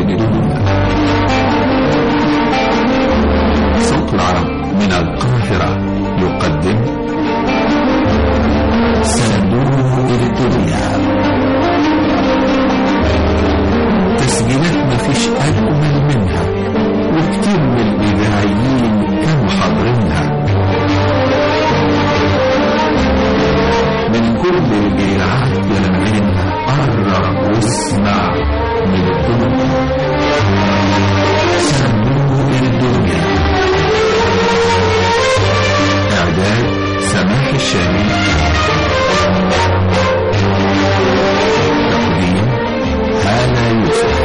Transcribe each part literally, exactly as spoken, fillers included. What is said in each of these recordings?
تلفزيون الدنيا. صوت العرب من القاهرة يقدم صندوق الدنيا. تسجيلات مفيش أجمل منها، وكتير من الإذاعيين كانوا حاضرينها. من كل الإذاعات يلمعينها، قرب واسمع من الدنيا. صندوق الدنيا. إعداد سماح الشامي. تقديم هالة يوسف.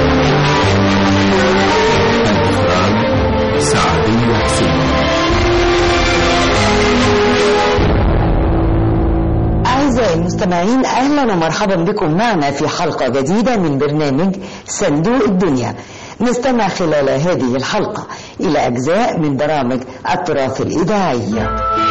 الإخراج سعدية حسين. أعزائي المستمعين، أهلا ومرحبا بكم معنا في حلقة جديدة من برنامج صندوق الدنيا. نستمع خلال هذه الحلقة إلى أجزاء من برامج التراث الإذاعي.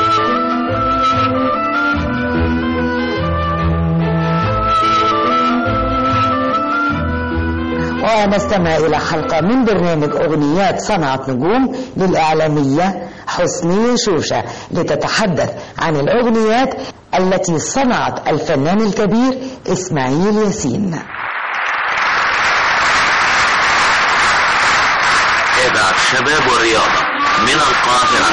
ونستمع إلى حلقة من برنامج أغنيات صنعت نجوم للإعلامية حسنية شوشة، لتتحدث عن الأغنيات التي صنعت الفنان الكبير إسماعيل ياسين. إذاعة الشباب والرياضة من القاهرة.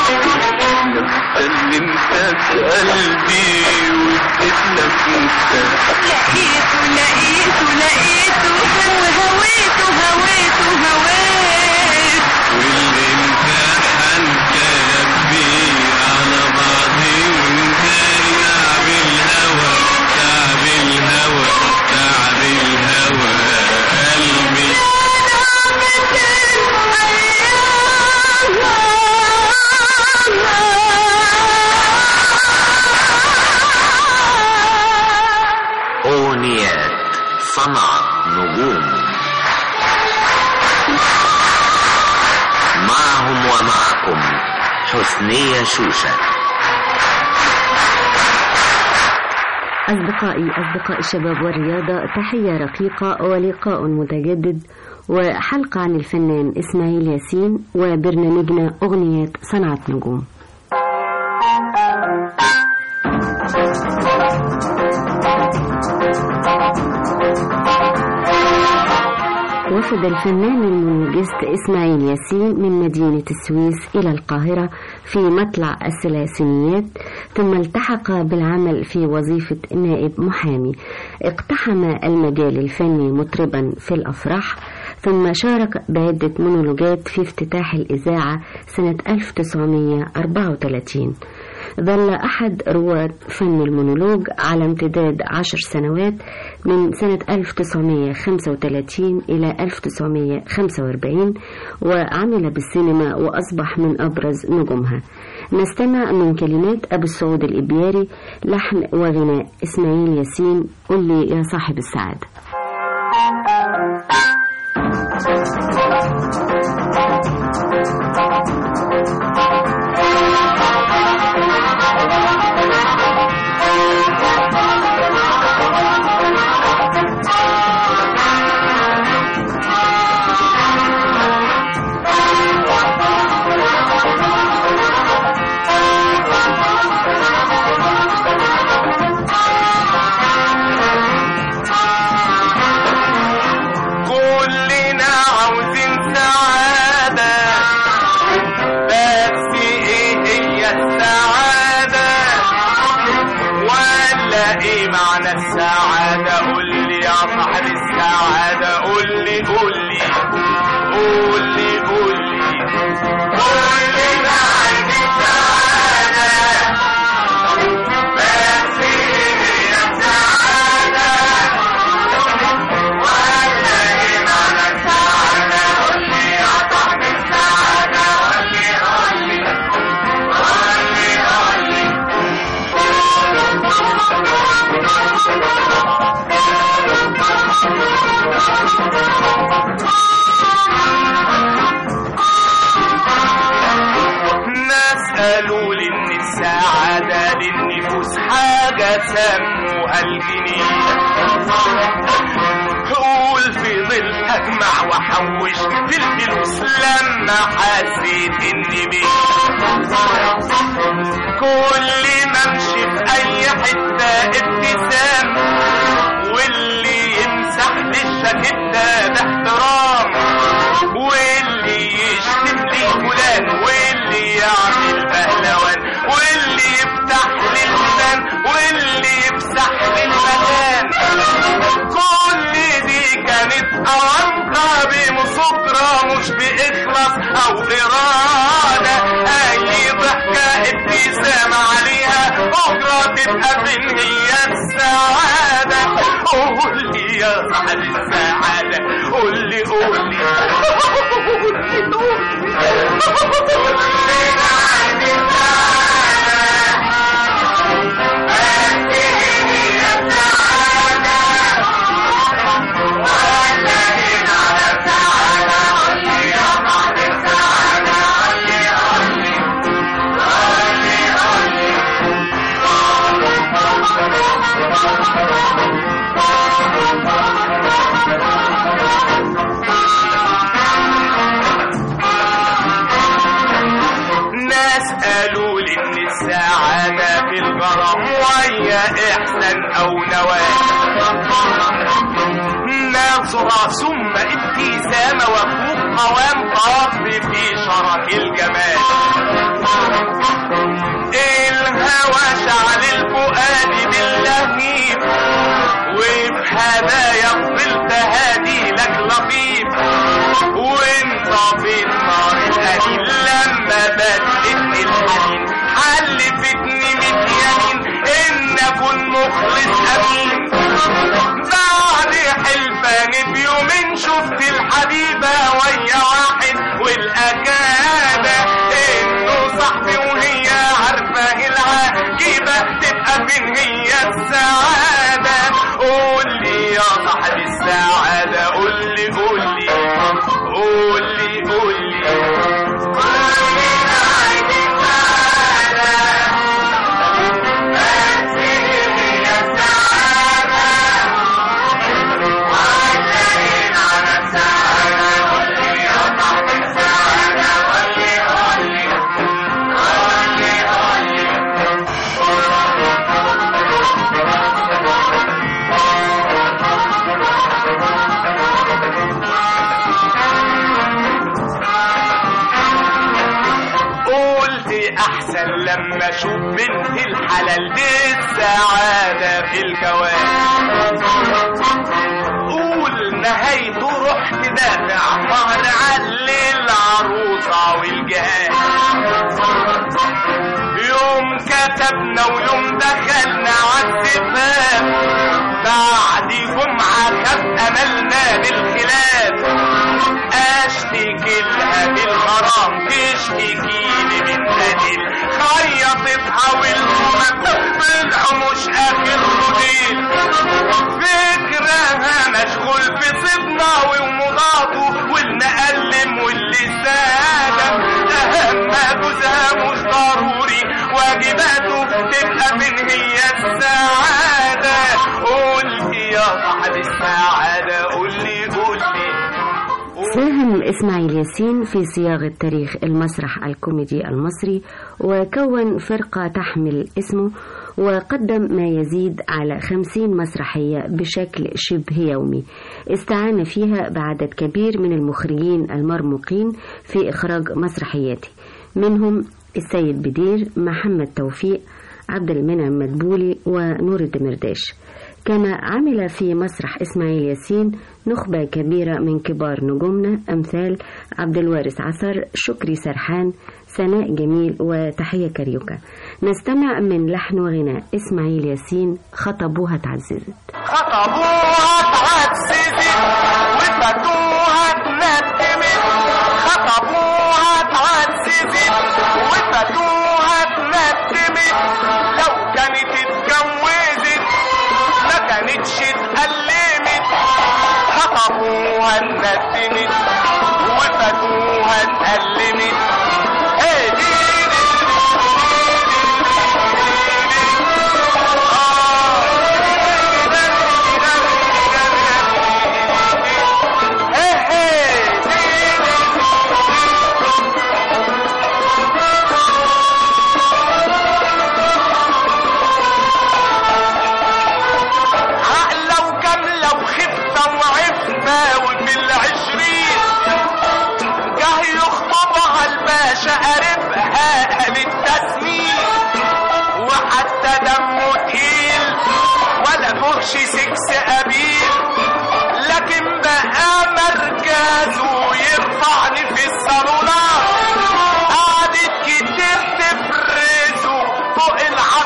سلمتك قلبي واديت لك مفتاح، لقيته لقيته لقيته وهويته هويته هويت، واللي امتحن كلبي على بعضي وانت تعب الهوى تعب الهوى تعب الهوى قلبي. أغنيات صنعت نجوم، معهم ومعكم حسنية شوشة. أصدقائي أصدقاء الشباب والرياضة، تحية رقيقة ولقاء متجدد وحلقة عن الفنان إسماعيل ياسين وبرنامجنا أغنيات صنعت نجوم. وفد الفنان المونولوجيست إسماعيل ياسين من مدينة السويس إلى القاهرة في مطلع الثلاثينيات، ثم التحق بالعمل في وظيفة نائب محامي. اقتحم المجال الفني مطربا في الأفراح، ثم شارك بعدة مونولوجات في افتتاح الإذاعة سنة ألف وتسعمائة وأربعة وثلاثين. ظل أحد رواد فن المونولوج على امتداد عشر سنوات، من سنة ألف وتسعمائة وخمسة وثلاثين إلى ألف وتسعمائة وخمسة وأربعين، وعمل بالسينما وأصبح من أبرز نجومها. نستمع من كلمات أبو السعود الإبياري، لحن وغناء إسماعيل ياسين، قل لي يا صاحب السعادة. سموها الجنين، قول في ظلها اجمع واحوش في الفلوس لما حسيت اني بيه كل ما امشي في اي حته ابتسام واللي يمسح لي الشاكيته باحترام واللي يشتم لي فلان واللي يعمل بهلوان واللي يفتح لي اللسان واللي يفسح لي المكان كل دي كانت أوانطة بمسكرة مش بإخلاص أو إرادة أي ضحكة ابتسامة عليها بكرة تبقى فين هي السعادة قول لي يا صاحب السعادة قول لي قول لي قول لي قول لي عن قالوا لي ان السعادة في الغرام وهي احسان او نواة نظرة ثم ابتسامة وفوق قوام طاف في شرف الجمال الهوى شعل الفؤاد باللهيب وفي هدايا فضلت هادي لك لطيف وانت في النار القليل لما بدلتني الحنين حلفتني ميت يمين ان اكون مخلص امين بعد حلفان بيومين شفت الحبيبة ويا واحد والاكادة انه صاحبي وهي عارفة العجيبة تبقى فين هي السعادة قول لي يا صاحب السعادة قول لي قول لي قول لي قول لي احسن لما اشوف بنت الحلال دي السعادة في الجواز قول نهايته روح تدافع مهر علي العروسة والجهاز يوم كتبنا ويوم دخلنا عالزفاف بعد جمعة خف املنا بالخلاف اشتكي لها بالغرام تشتكي لي من قتل خيطتها والهمم طلعوا مش اخر رديل فكرها مشغول في صدنا ومضاده والمقلم واللسانة اهم جوزها مش ضروري واجباته تبقى من هي السعادة قول لي يا صاحب السعادة قول لي قول لي ساهم إسماعيل ياسين في صياغة تاريخ المسرح الكوميدي المصري وكون فرقة تحمل اسمه وقدم ما يزيد على خمسين مسرحية بشكل شبه يومي استعان فيها بعدد كبير من المخرجين المرموقين في إخراج مسرحياته منهم السيد بدير محمد توفيق عبد المنعم مدبولي ونور الدمرداش كما عمل في مسرح إسماعيل ياسين نخبة كبيرة من كبار نجومنا أمثال عبد الوارث عصر شكري سرحان سناء جميل وتحية كاريوكا نستمع من لحن وغناء إسماعيل ياسين خطبوها اتعززت خطبوها اتعززت وفتوها اتندمت خطبوها اتعززت وفتوها اتندمت لو كانت اتجوزت ما كانتش اتألمت خطبوها اتندمت وفتوها اتألمت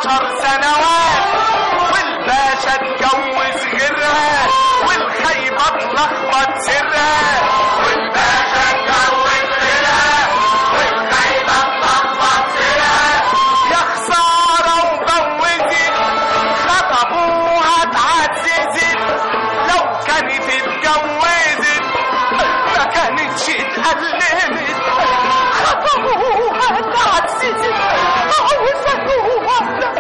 عشر سنوات، والباشا اتجوز غيرها والخيبة اتلخبط سرها. والباشا اتجوز غيرها والخيبة اتلخبط سرها. يا خسارة وجوزت خطبوها اتعززت، لو كانت اتجوزت ما كانتش اتألمت. خطبوها اتعززت وسكوها.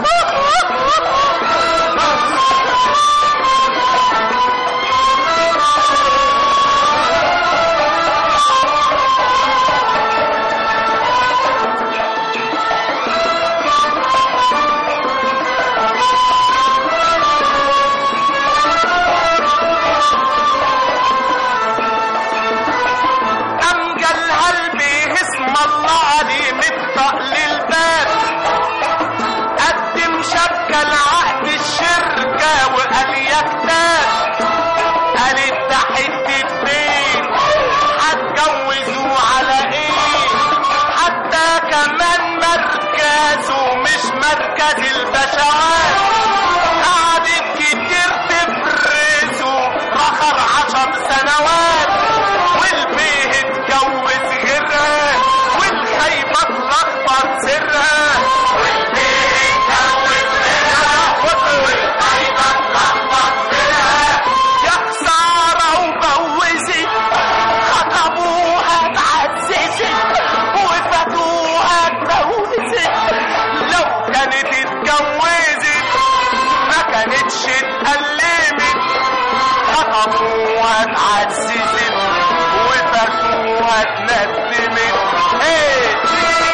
مركز البشوات قعدت كتير تفرسه رخر عشر سنوات، والبيه اتجوز غيرها والخيبة اتلخبط سرها. والبيه اتجوز غيرها والخيبة اتلخبط سرها. يا خسارة وجوزت خطبوها اتعززت وفاتوها اتجوزت، لو كانت اتجوزت ما كانتش اتألمت. خطبوها اتعززت وفاتوها اتندمت. ايه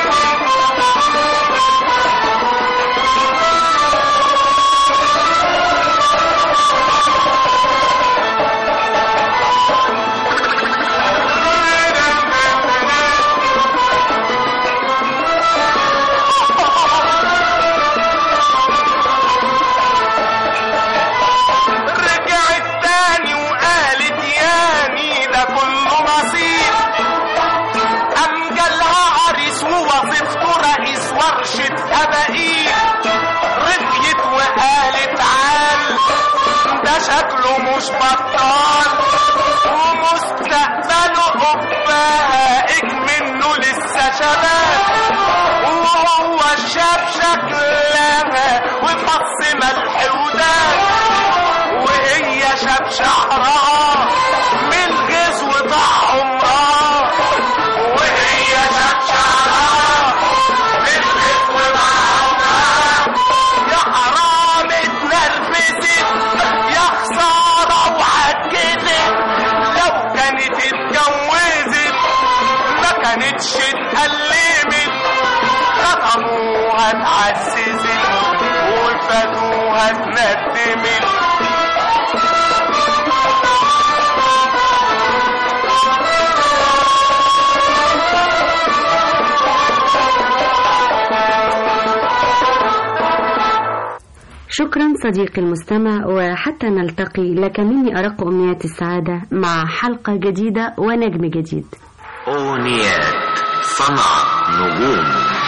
شكله مش بطال ومستقبله قبائك منه لسه شباب، وهو شاب شكلها وفص ملح ودان، وهي شاب شعرها من غيظ وضع عمرها. وهي شاب شعرها من غيظ وضع عمرها. يا حرام اتنرفزت يا خسارة وعجزت، لو كانت اتجوزت ما كانتش اتألمت. خطبوها اتعززت وفاتوها اتندمت. شكرا صديقي المستمع، وحتى نلتقي لك مني أرق أمنيات السعادة مع حلقة جديدة ونجم جديد. أغنيات صنعت نجوم،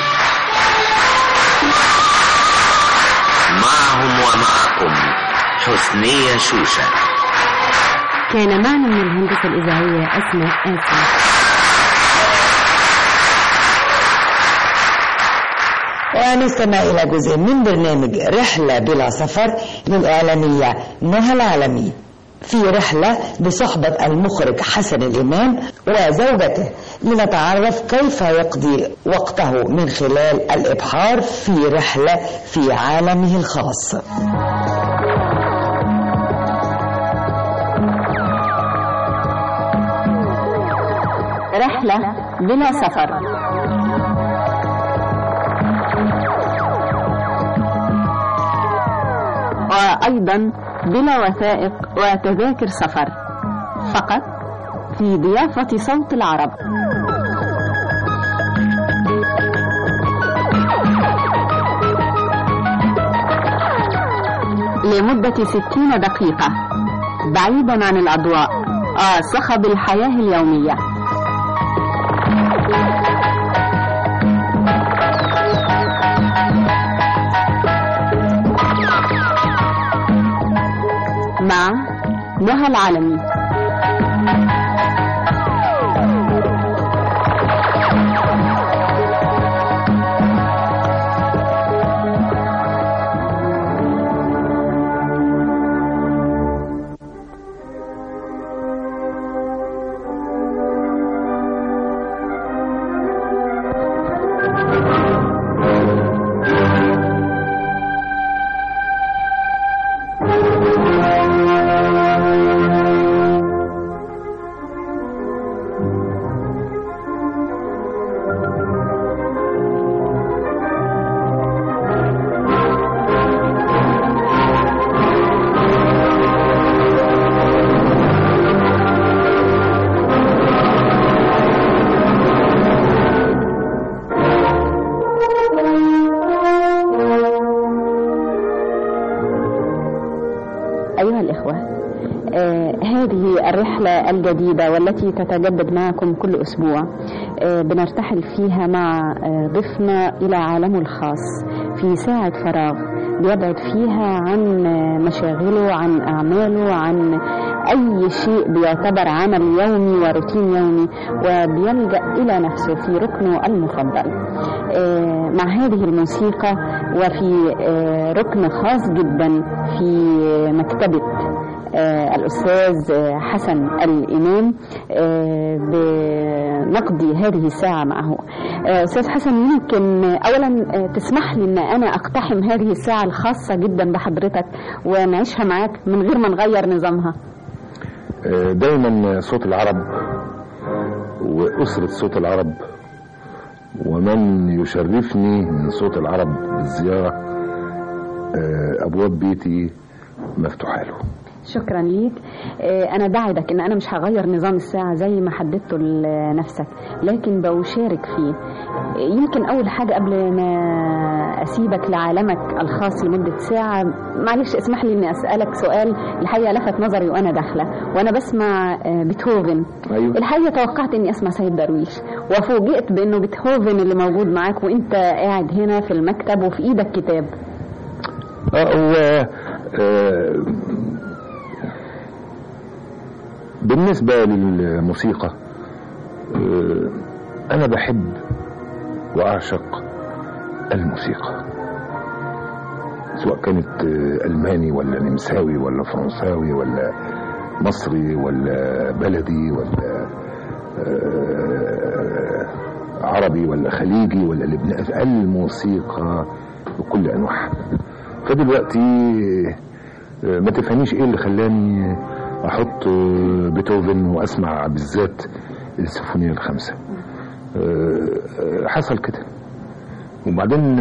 معهم ومعكم حسنية شوشة. كان معنا من الهندسة الإذاعية أسماء آسف. ونستمع إلى جزء من برنامج رحلة بلا سفر للإعلامية نهى العالمي، في رحلة بصحبة المخرج حسن الإمام وزوجته لنتعرف كيف يقضي وقته من خلال الإبحار في رحلة في عالمه الخاص. رحلة بلا سفر. وأيضا بلا وثائق وتذاكر سفر، فقط في ضيافة صوت العرب. لمدة ستين دقيقة بعيدا عن الأضواء وصخب الحياة اليومية. مع نهى العالمي. الرحلة الجديدة والتي تتجدد معكم كل أسبوع بنرتحل فيها مع ضيفنا إلى عالمه الخاص في ساعة فراغ بيبعد فيها عن مشاغله، عن أعماله، عن أي شيء بيعتبر عمل يومي وروتين يومي، وبيلجأ إلى نفسه في ركنه المفضل مع هذه الموسيقى، وفي ركن خاص جدا في مكتبة آه الأستاذ آه حسن الإمام. آه بنقضي هذه الساعة معه. آه أستاذ حسن، يمكن أولا آه تسمح لي أن أنا أقتحم هذه الساعة الخاصة جدا بحضرتك ونعيشها معاك من غير ما نغير نظامها. آه دايما صوت العرب وأسرة صوت العرب ومن يشرفني من صوت العرب بالزيارة آه أبواب بيتي مفتوحة له. شكرا ليك. أنا بعدك إن أنا مش هغير نظام الساعة زي ما حددته لنفسك، لكن بشارك فيه. يمكن أول حاجة قبل ما أسيبك لعالمك الخاص لمدة ساعة، معلش اسمح لي إني أسألك سؤال الحقيقة لفت نظري وأنا داخلة وأنا بسمع بيتهوفن. أيوة. الحقيقة توقعت إني أسمع سيد درويش، وفوجئت بإنه بيتهوفن اللي موجود معاك وإنت قاعد هنا في المكتب وفي إيدك كتاب. أه أه بالنسبة للموسيقى أنا بحب وأعشق الموسيقى، سواء كانت ألماني ولا نمساوي ولا فرنساوي ولا مصري ولا بلدي ولا عربي ولا خليجي ولا لبناني، الموسيقى بكل أنواعها. فدلوقتي ما تفهميش إيه اللي خلاني احط بيتهوفن واسمع بالذات السيمفونيه الخامسه. حصل كده، وبعدين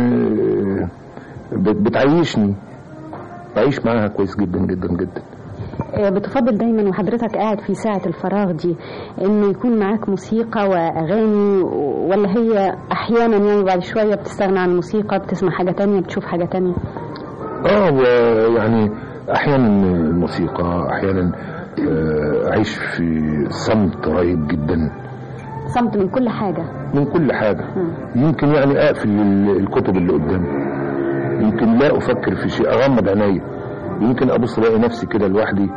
بتعيشني، بعيش معاها كويس جدا جدا جدا. بتفضل دايما وحضرتك قاعد في ساعة الفراغ دي انه يكون معاك موسيقى واغاني، ولا هي احيانا يعني بعد شوية بتستغنى عن الموسيقى بتسمع حاجة تانية بتشوف حاجة تانية؟ اه يعني احيانا الموسيقى، احيانا اعيش في صمت رهيب جدا. صمت من كل حاجة؟ من كل حاجة. م. يمكن يعني اقفل الكتب اللي قدامي، يمكن لا افكر في شيء، اغمض عيني، يمكن ابص الاقي نفسي كده لوحدي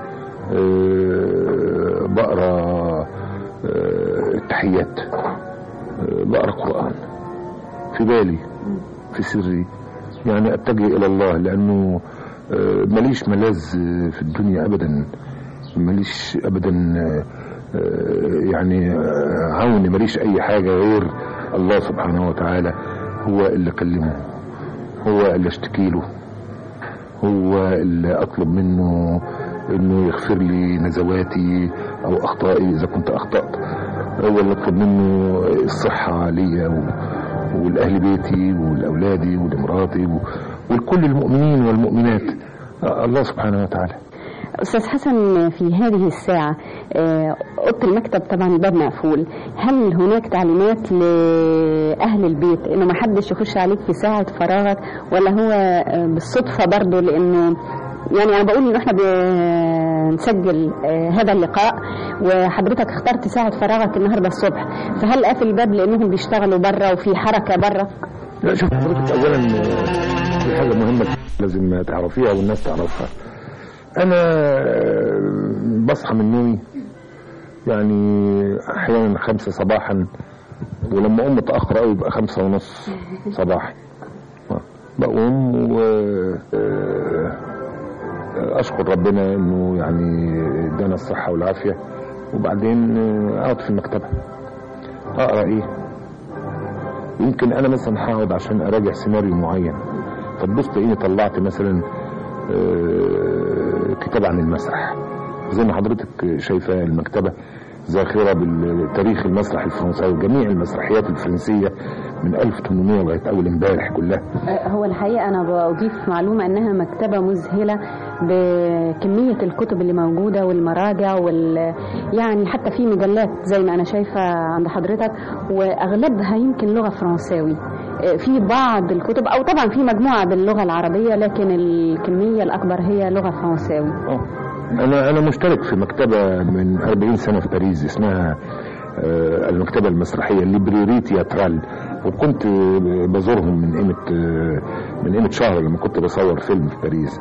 أه بقرا أه التحيات، أه بقرا قرآن في بالي في سري، يعني اتجه الى الله، لانه أه ماليش ملاذ في الدنيا ابدا، ماليش ابدا أه يعني عوني، ماليش اي حاجة غير الله سبحانه وتعالى. هو اللي اكلمه، هو اللي اشتكي له، هو اللي اطلب منه انه يغفر لي نزواتي او اخطائي اذا كنت اخطأت، هو اللي اطلب منه الصحة ليا والاهل بيتي والاولادي ولمراتي ولكل المؤمنين والمؤمنات، الله سبحانه وتعالى. أستاذ حسن، في هذه الساعة أوضة المكتب طبعا الباب مقفول، هل هناك تعليمات لأهل البيت إنه ما حدش يخش عليك في ساعة فراغك، ولا هو بالصدفة برضو؟ لأنه يعني أنا بقول إنه إحنا بنسجل هذا اللقاء وحضرتك اخترت ساعة فراغك النهاردة الصبح، فهل قافل الباب لأنهم بيشتغلوا برا وفي حركة برا؟ لا، شوف حضرتك، أولا في حاجة مهمة لازم تعرفيها والناس تعرفها. انا بصحى من نومي يعني احيانا خمسة صباحا، ولما اقوم متاخر قوي يبقى خمسة ونص صباحا. بقوم واشكر ربنا انه يعني ادانا الصحه والعافيه، وبعدين اقعد في المكتبه اقرا ايه. يمكن انا مثلا هقعد عشان اراجع سيناريو معين، فتبص تلاقيني طلعت مثلا كتاب عن المسرح. زي ما حضرتك شايفه المكتبه ذاخره بالتاريخ المسرح الفرنساوي، جميع المسرحيات الفرنسيه من ألف وثمانمائة لغايه اول امبارح كلها. هو الحقيقه انا بضيف معلومه انها مكتبه مذهله بكميه الكتب اللي موجوده والمراجع وال يعني حتى في مجلات زي ما انا شايفه عند حضرتك، واغلبها يمكن لغه فرنساوي. في بعض الكتب او طبعا في مجموعه باللغه العربيه، لكن الكميه الاكبر هي لغه فرنساوي. اه انا انا مشترك في مكتبه من أربعين سنه في باريس اسمها المكتبه المسرحيه ليبريري تياترال، وكنت بزورهم من قيمه من قيمه شهر لما كنت بصور فيلم في باريس.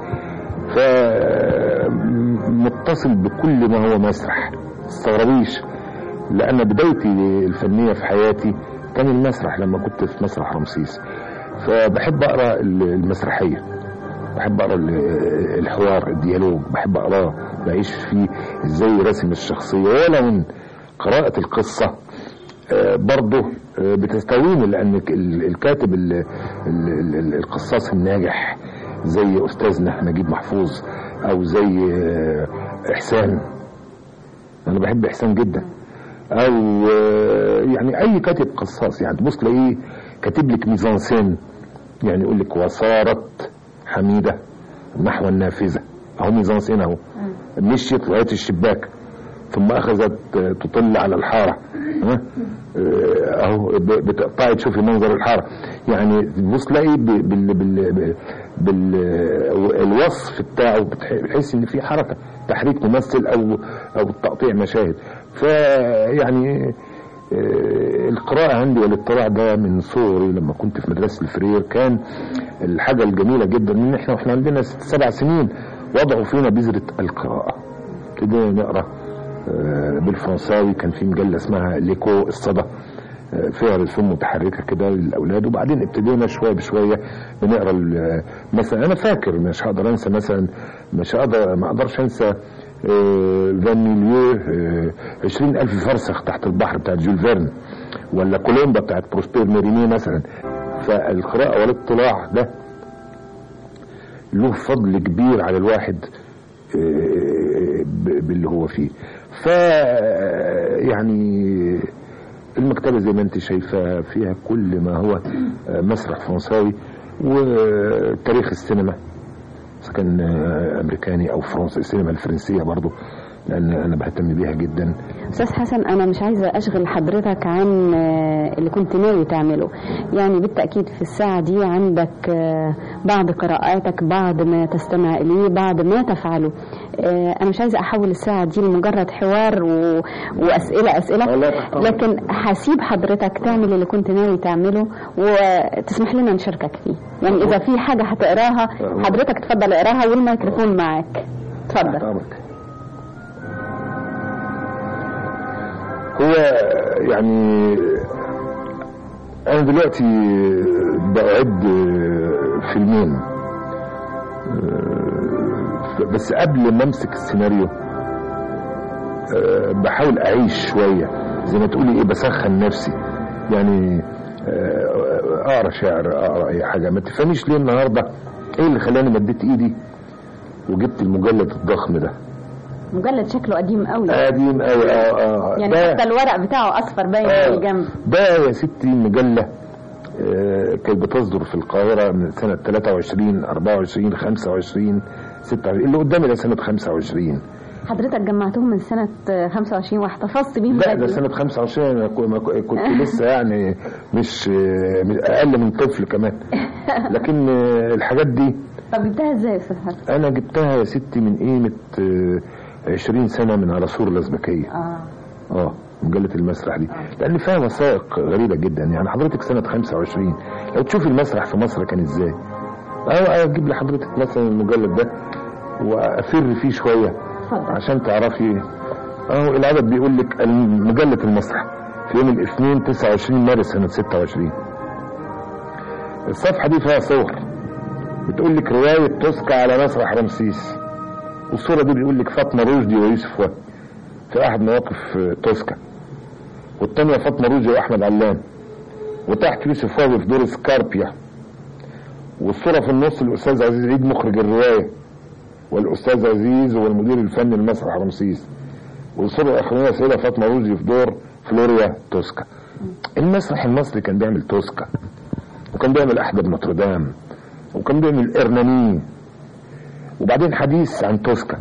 فمتصل بكل ما هو مسرح، تستغربيش، لان بدايتي الفنيه في حياتي كان المسرح لما كنت في مسرح رمسيس. فبحب اقرا المسرحيه، بحب اقرا الحوار الديالوج، بحب اقراه بعيش فيه ازاي رسم الشخصيه. ولو من قراءه القصه برضه بتستويني، لان الكاتب القصاص الناجح زي استاذنا نجيب محفوظ او زي احسان، انا بحب احسان جدا، او يعني اي كاتب قصاص يعني تبص تلاقيه كاتب لك ميزانسين، يعني يقول لك وصارت حميده نحو النافذه، اهو ميزانسين اهو، مشيت لغايه الشباك ثم اخذت تطل على الحاره، ها اهو بتقطعي تشوفي منظر الحاره. يعني تبص تلاقي بال بال بالوصف بتاعه بتحس ان في حركه تحريك ممثل او او تقطيع مشاهد. فيعني القراءة عندي والاطلاع ده من صغري. لما كنت في مدرسة الفرير كان الحاجة الجميلة جدا ان احنا واحنا عندنا ست سبع سنين وضعوا فينا بذرة القراءة، ابتدينا نقرا بالفرنساوي. كان في مجلة اسمها ليكو الصدى فيها رسوم متحركة كده للأولاد، وبعدين ابتدينا شوية بشوية بنقرا مثلا. أنا فاكر مش هقدر أنسى مثلا، مش هقدر ما أقدرش أنسى فان ميليو عشرين ألف فرسخ تحت البحر بتاعت جول فيرن، ولا كولومبا بتاعت بروسبير ميرينيه مثلا. فالقراءة والاطلاع ده له فضل كبير على الواحد باللي هو فيه. ف يعني المكتبة زي ما انت شايفة فيها كل ما هو مسرح فرنساوي وتاريخ السينما، إذا كان أمريكاني أو فرنسي، السينما الفرنسية برضو لأن أنا بهتم بيها جدا. أستاذ حسن، أنا مش عايزة أشغل حضرتك عن اللي كنت ناوي تعمله. يعني بالتأكيد في الساعة دي عندك بعض قراءاتك، بعض ما تستمع إليه، بعض ما تفعله. أنا مش عايزة أحول الساعة دي لمجرد حوار و... وأسئلة أسئلة، لكن هسيب حضرتك تعمل اللي كنت ناوي تعمله وتسمح لنا نشاركك فيه. يعني إذا في حاجة هتقراها حضرتك تفضل اقراها والميكروفون معاك، تفضل. هو يعني أنا دلوقتي بأعد فيلمين، بس قبل ما أمسك السيناريو بحاول أعيش شوية زي ما تقولي إيه، بسخن نفسي. يعني أقرأ شعر، أقرأ أي حاجة. ما تفهميش ليه النهاردة إيه اللي خلاني مديت إيدي وجبت المجلد الضخم ده. مجلد شكله قديم قوي. قديم قوي. اه اه يعني حتى الورق بتاعه اصفر باين من آه الجنب. ده يا ستي مجله آه كانت بتصدر في القاهره من سنه ثلاثة وعشرين أربعة وعشرين خمسة وعشرين ستة وعشرين، اللي قدامي ده سنه خمسة وعشرين. حضرتك جمعتهم من سنه خمسة وعشرين واحتفظت بيهم؟ لا ده سنه خمسة وعشرين انا كنت لسه يعني مش اقل من طفل كمان. لكن الحاجات دي طب جبتها ازاي يا استاذ حسن؟ انا جبتها يا ستي من قيمه عشرين سنة من على سور الأزبكية. اه اه مجلة المسرح دي، آه. لأن فيها وثائق غريبة جدا. يعني حضرتك سنة خمسة وعشرين لو تشوفي المسرح في مصر كان ازاي، اه اجيب لحضرتك مثلا المجلد ده وافر فيه شويه عشان تعرفي. اهو العدد بيقول لك مجله المسرح في يوم الاثنين تسعة وعشرين مارس سنه ستة وعشرين. الصفحه دي فيها صور بتقول لك روايه توسكا على مسرح رمسيس، والصوره دي بيقول لك فاطمه رشدي ويوسف وهبي في احد مواقف توسكا، والثانيه فاطمه رشدي واحمد علام، وتحت يوسف وهبي في دور سكاربيا، والصوره في النص الاستاذ عزيز عيد مخرج الروايه، والاستاذ عزيز هو المدير الفني لمسرح رمسيس، والصوره الاخرانيه سيده فاطمه رشدي في دور فلوريا توسكا. المسرح المصري كان بيعمل توسكا، وكان بيعمل احدب نوتردام، وكان بيعمل ارناني، وبعدين حديث عن توسكا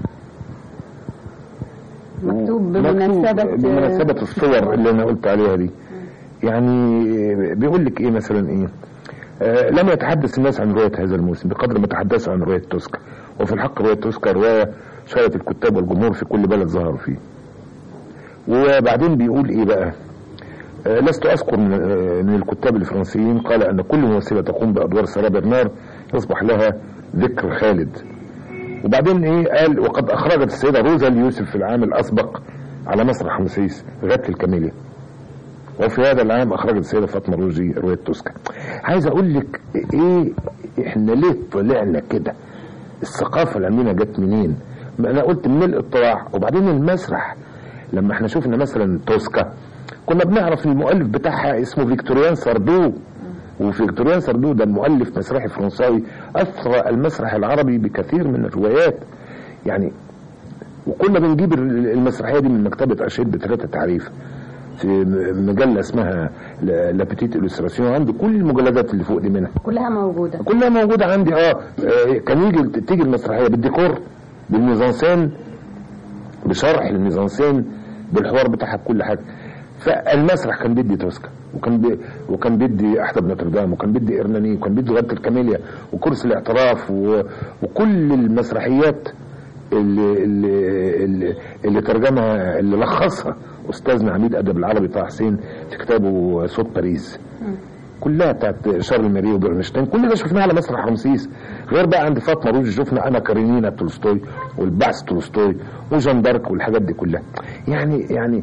مكتوب بمناسبة بمناسبة الصور اللي انا قلت عليها دي. يعني بيقول لك ايه مثلا ايه آه لم يتحدث الناس عن رواية هذا الموسم بقدر ما تحدثوا عن رواية توسكا، وفي الحق رواية توسكا رواية شهرت الكتاب والجمهور في كل بلد ظهروا فيه. وبعدين بيقول ايه بقى آه لست اذكر من, آه من الكتاب الفرنسيين قال ان كل ممثلة تقوم بادوار سارة برنار يصبح لها ذكر خالد. وبعدين ايه قال وقد اخرجت السيدة روزا اليوسف في العام الاسبق على مسرح رمسيس غدة الكاميليا، وفي هذا العام اخرجت السيدة فاطمة رشدي رواية توسكا. عايز اقول لك ايه احنا ليه طلعنا كده، الثقافة اللي عندنا جت منين؟ انا قلت من الاطلاع. وبعدين المسرح لما احنا شفنا مثلا توسكا كنا بنعرف المؤلف بتاعها اسمه فيكتوريان ساردو، وفيكتوريان ساردو ده المؤلف مسرحي فرنساوي اثرى المسرح العربي بكثير من الروايات يعني. وكنا بنجيب المسرحيه دي من مكتبه اشيد بثلاثه تعريف في مجله اسمها لا بيتيت إلوستراسيون. عندي كل المجلدات اللي فوق دي منها كلها موجوده كلها موجوده عندي. اه كان يجي تيجي المسرحيه بالديكور بالميزانسين بشرح الميزانسين بالحوار بتاعها بكل حاجه. فالمسرح كان بيدي توسكا، وكان بي وكان بيدي احدب نوتردام، وكان بيدي ارناني، وكان بيدي غدة الكاميليا، وكرسي الاعتراف، و... وكل المسرحيات اللي اللي اللي, اللي ترجمها اللي لخصها استاذنا عميد ادب العربي طه حسين في كتابه صوت باريس كلها بتاعت شارل ماري وبرنشتاين. كل ده شفناه على مسرح رمسيس. غير بقى عند فاطمه رشدي شفنا انا كارينينا تولستوي والبعث تولستوي وجان دارك والحاجات دي كلها. يعني يعني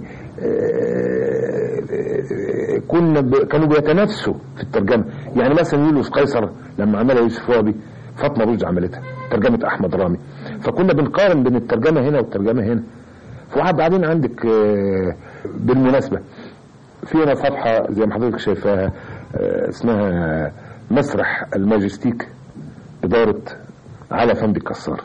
آه كنا ب... كانوا بيتنافسوا في الترجمه. يعني مثلا يوليوس قيصر لما عملها يوسف وهبي فاطمه رشدي عملتها ترجمه احمد رامي، فكنا بنقارن بين الترجمه هنا والترجمه هنا. وبعدين عندك آه بالمناسبه في هنا صفحه زي ما حضرتك شايفاها آه اسمها مسرح الماجستيك اداره على فندق كسار.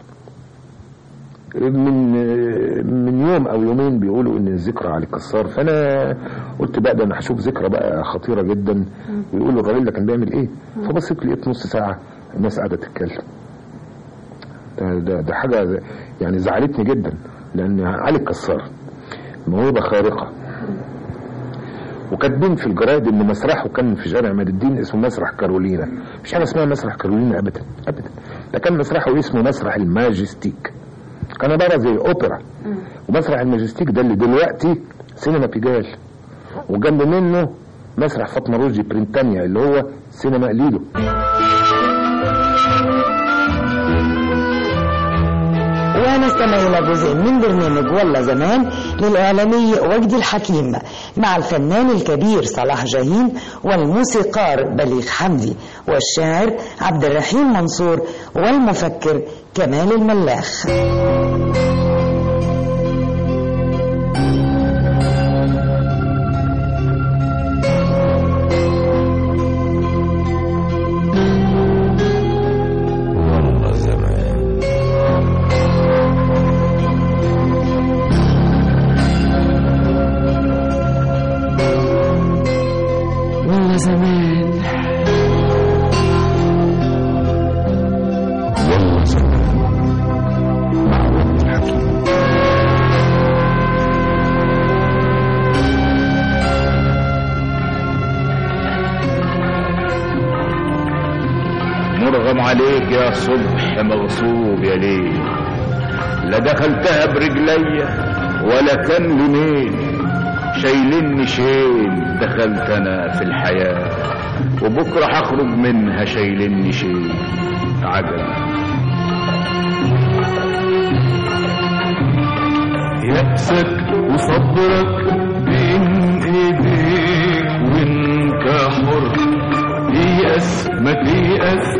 من من يوم او يومين بيقولوا ان الذكرى علي كسار، فانا قلت بقى ده انا هشوف ذكرى بقى خطيره جدا ويقولوا الراجل ده كان بيعمل ايه. فبصيت لقيت نص ساعه الناس قاعده تتكلم. ده, ده ده حاجه يعني زعلتني جدا، لان علي كسار موهبه خارقه، وكاتبين في الجرايد ان مسرحه كان في شارع عماد الدين اسمه مسرح كارولينا. مش حاجه اسمها مسرح كارولينا ابدا ابدا، ده كان مسرحه اسمه مسرح الماجستيك، كان عباره زي اوبرا. ومسرح الماجستيك ده اللي دلوقتي سينما بيجال، وجنب منه مسرح فاطمه رشدي برينتانيا اللي هو سينما ليدو. ونستمع إلى جزء من برنامج ولا زمان للإعلامي وجدي الحكيم مع الفنان الكبير صلاح جاهين والموسيقار بليغ حمدي والشاعر عبد الرحيم منصور والمفكر كمال الملاخ. عليك يا صبح مغصوب يا ليل، لا دخلتها برجليا ولا كان لمين، شايلني شيل دخلت انا في الحياة، وبكرة هخرج منها شايلني شيل عجب. يأسك وصبرك بين ايديك وانت حر، ييأس ما تيأس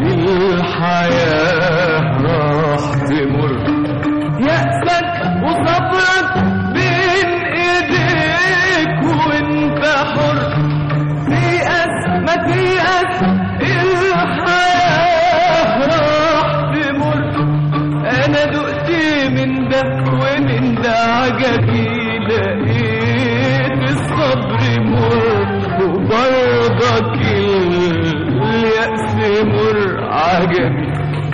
الحياة راح تمر. يأسك وصبرك بين ايديك وانت حر، تيأس ما تيأس الحياة راح تمر. انا دقت من ده ومن ده عجبي، لقيت الصبر مر وبرضك اليأس مر عجبي.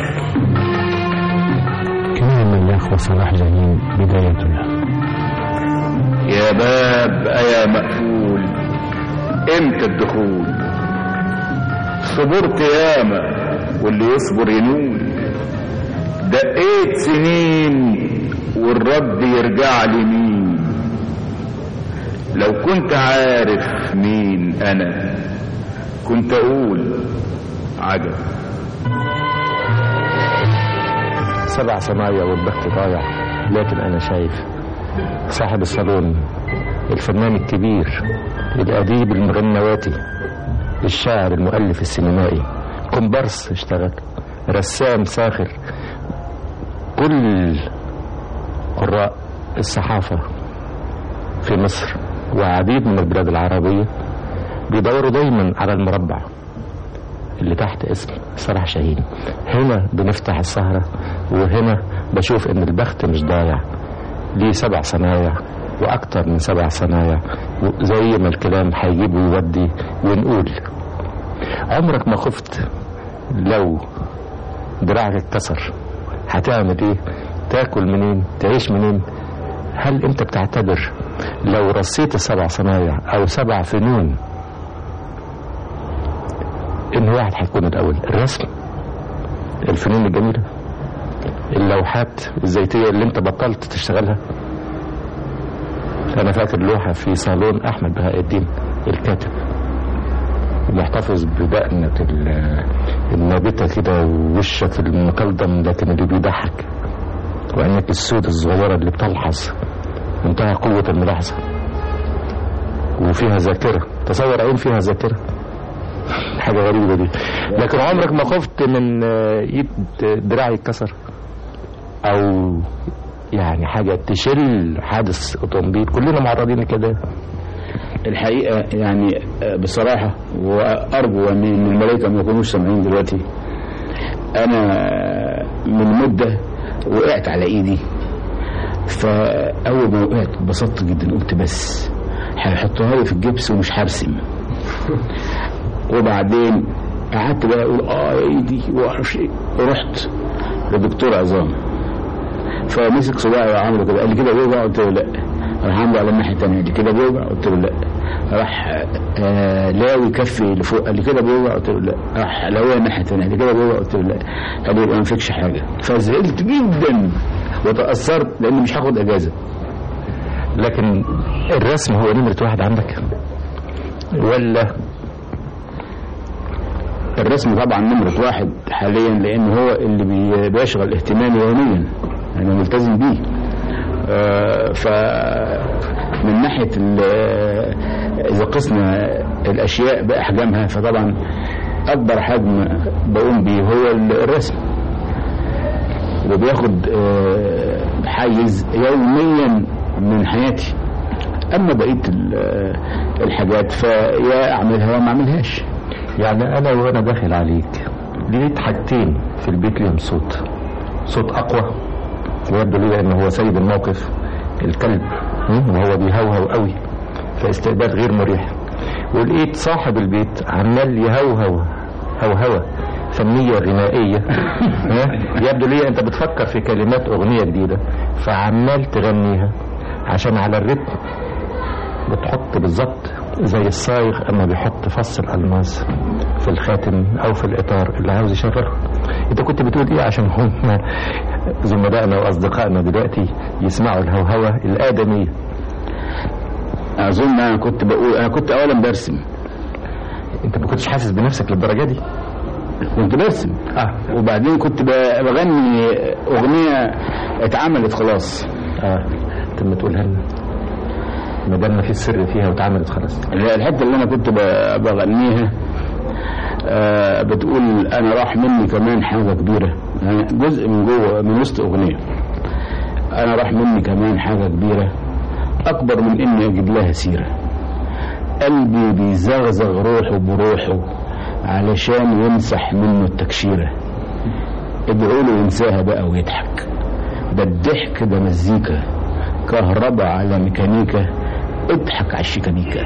كلام الأخوة صلاح جاهين بدايتنا. يا باب أيا مقفول امتى الدخول؟ صبرت ياما واللي يصبر ينول، دقيت سنين والرد يرجع لي مين؟ لو كنت عارف مين أنا كنت أقول عجب. سبع سمايا والبخت ضايع، لكن أنا شايف صاحب الصالون، الفنان الكبير، الأديب المغنواتي، الشاعر المؤلف السينمائي، كومبارس اشتغل، رسام ساخر، كل قراء الصحافة في مصر وعديد من البلاد العربية بيدوروا دايما على المربع اللي تحت اسم صلاح جاهين. هنا بنفتح السهرة، وهنا بشوف ان البخت مش ضايع، ليه سبع صنايع واكتر من سبع صنايع، زي ما الكلام هيجيب ويودي. ونقول عمرك ما خفت لو دراعك اتكسر هتعمل ايه؟ تاكل منين؟ تعيش منين؟ هل انت بتعتبر لو رصيت السبع صنايع او سبع فنون ان واحد هيكون الاول؟ الرسم، الفنون الجميلة، اللوحات الزيتية اللي انت بطلت تشتغلها. انا فاكر لوحة في صالون احمد بهاء الدين الكاتب، محتفظ بدقنة النابتة كده ووشك المكلضم لكن اللي بيضحك، وعينك السود الصغيرة اللي بتلحظ منتهى قوة الملاحظة، وفيها ذاكرة. تصور عين فيها ذاكرة، حاجة غريبة دي. لكن عمرك ما خفت من ايد دراعي يتكسر او يعني حاجة تشل حادث اوتومبيل؟ كلنا معرضين كده الحقيقة. يعني بصراحة وأرجو أن الملائكة ما يكونوش سامعين دلوقتي، أنا من مدة وقعت على إيدي، فأول ما وقعت بسطت جدا، قلت بس هيحطوها لي في الجبس ومش هرسم. وبعدين قعدت بقى أقول آه يا إيدي ومعرفش إيه، ورحت لدكتور عظام فمسك صباعي وعمله كده، قال لي كده بيوجع؟ قلت له لا. راح عامله على الناحية التانية، قال لي كده بيوجع؟ قلت له لا. راح آه لاوي كفي لفوق، قال لي كده بيوجع؟ قلت له لا. راح لاوي الناحية التانية، قال لي كده بيوجع؟ قلت له لا. قال لي يبقى ما فيكش حاجة. فزعلت جدا وتأثرت لأني مش هاخد أجازة. لكن الرسم هو نمرة واحد عندك ولا؟ الرسم طبعا نمرة واحد حاليا، لأنه هو اللي بيشغل اهتمامي يوميا، أنا ملتزم بيه. آه فمن ناحية إذا قسنا الأشياء بأحجامها، فطبعا أكبر حجم بقوم بيه هو الرسم، وبياخد آه حيز يوميا من حياتي. أما بقية الحاجات فيا أعملها وما أعملهاش. يعني أنا وأنا داخل عليك لقيت حاجتين في البيت ليهم صوت، صوت أقوى ويبدو لي أنه هو سيد الموقف، الكلب، وهو بيهوهو قوي فاستقبال غير مريح. ولقيت صاحب البيت عمال يهوهو هوهوة فنية غنائية. يبدو لي أنت بتفكر في كلمات أغنية جديدة فعمال تغنيها عشان على الرتم بتحط بالظبط زي الصايغ اما بيحط فص الالماس في الخاتم او في الاطار اللي عاوز يشغله. انت كنت بتقول ايه عشان هم زملائنا واصدقائنا دلوقتي يسمعوا الهوهوة الادمية؟ اظن انا كنت بقول انا كنت اولا برسم. انت ما كنتش حاسس بنفسك للدرجة دي؟ كنت برسم اه وبعدين كنت بغني اغنيه اتعملت خلاص. اه تم تقولها لنا ما دام في سر فيها واتعملت خلاص. الحته اللي انا كنت بغنيها آه بتقول انا راح مني كمان حاجه كبيره، يعني جزء من جوه من وسط اغنيه. انا راح مني كمان حاجه كبيره اكبر من اني اجيب لها سيره، قلبي بيزغزغ روحه بروحه علشان يمسح منه التكشيره. ادعوا له ينساها بقى ويضحك، ده الضحك ده مزيكا كهربا على ميكانيكا، اضحك على الشيكابيكا.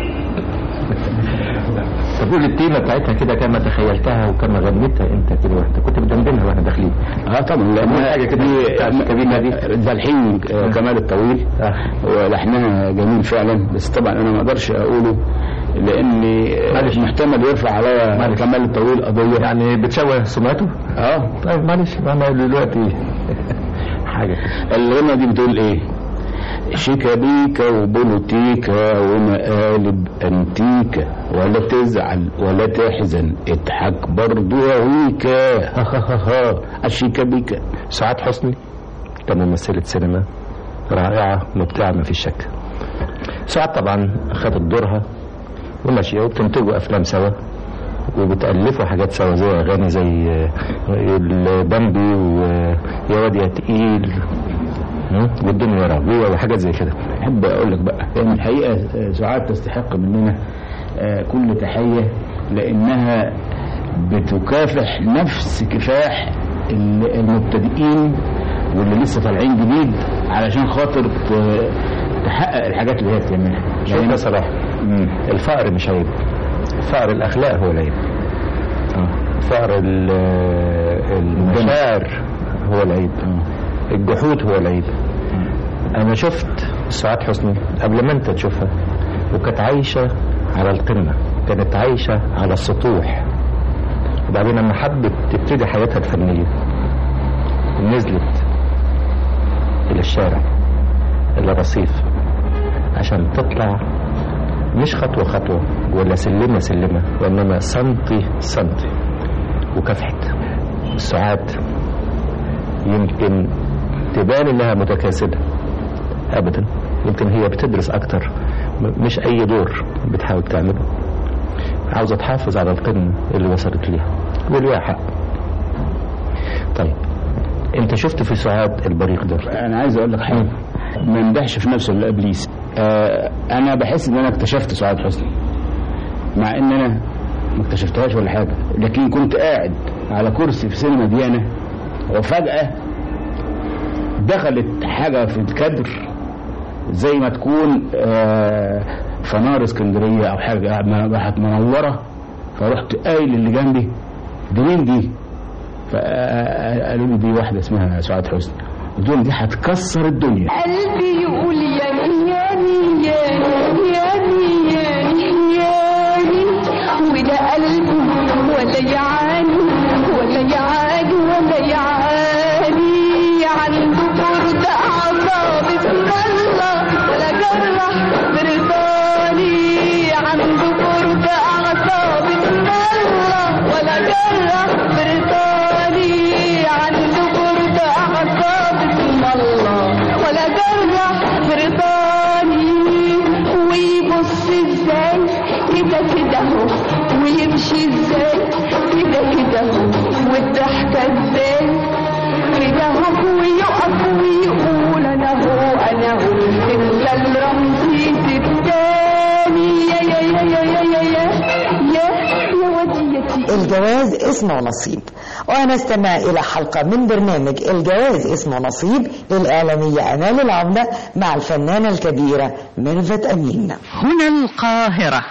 تقول التيمه بتاعتها كده كما تخيلتها وكما غنيتها انت كده وانت كنت بتدندنها واحنا داخلين. اه طبعا لان حاجه كده الكابينه دي ده الحين كمال الطويل آه. ولحنها جميل فعلا، بس طبعا انا ما اقدرش اقوله لاني معلش محتمل يرفع عليا كمال الطويل قضيه، يعني بتشوه سمعته. اه طيب معلش انا دلوقتي حاجه الغنى دي بتقول ايه؟ شيكابيكا وبولوتيكا ومقالب انتيكا، ولا تزعل ولا تحزن اضحك برضو يا ويكا. الشيكابيكا. سعاد حسني كانت ممثلة سينما رائعة مبدعة ما فيش شك. سعاد طبعا خدت دورها وماشية وبتنتجوا أفلام سوا وبتألفوا حاجات سوا زي أغاني زي البامبي ويا واد يا تقيل والدنيا ربيع وحاجات زي كده. احب اقول لك بقى ان الحقيقه سعاد تستحق مننا كل تحيه لانها بتكافح نفس كفاح المبتدئين واللي لسه طالعين جديد علشان خاطر تحقق الحاجات اللي هي بتعملها. شوف ده صراحه الفقر مش عيب، فقر الاخلاق هو العيب. فقر المشاعر هو العيب، الجحود هو العيب. انا شفت سعاد حسني قبل ما انت تشوفها وكانت عايشة على القمة، كانت عايشة على السطوح، وبعدين لما حبت تبتدي حياتها الفنية نزلت الى الشارع الى الرصيف عشان تطلع مش خطوة خطوة ولا سلمة سلمة وانما سنتي سنتي، وكافحت. سعاد يمكن تبان انها متكاسلة ابدا، يمكن هي بتدرس اكتر، مش اي دور بتحاول تعمله، عاوزة تحافظ على القمة اللي وصلت ليها وليها حق. طيب انت شفت في سعاد البريق ده. انا عايز اقول لك حاجة، ما يمدحش في نفسه الا ابليس. آه انا بحس ان انا اكتشفت سعاد حسني مع ان انا ما اكتشفتهاش ولا حاجة، لكن كنت قاعد على كرسي في سينما ديانا وفجأة دخلت حاجة في الكادر زي ما تكون آه فنار اسكندرية او حاجة راحت منورة، فرحت قايل اللي جنبي دي مين دي؟ فقالوا لي دي واحدة اسمها سعاد حسني. قلت لهم دي هتكسر الدنيا. قلبي يقول ياني ياني ياني ياني ياني ياني وده قلبه ولا يعاني ولا يعاني ولا يعاني، عنده برد أعصاب اسم الله ولا جرح برضاني، عنده برد أعصاب اسم الله ولا جرح برضاني، عنده برد أعصاب اسم الله ولا جرح برضاني. ويبص ازاي كده كده اهو ويمشي ازاي كده كده اهو والضحكة ازاي كده اهو ويقف ويقول انا هو انا هو الا الرمسيس التاني. يا يا يا يا يا يا يا يا يا وديتي. الجواز اسمه نصيب، ونستمع إلى حلقة من برنامج الجواز اسمه نصيب للإعلامية أمال العمدة مع الفنانة الكبيرة ميرفت أمين. هنا القاهرة.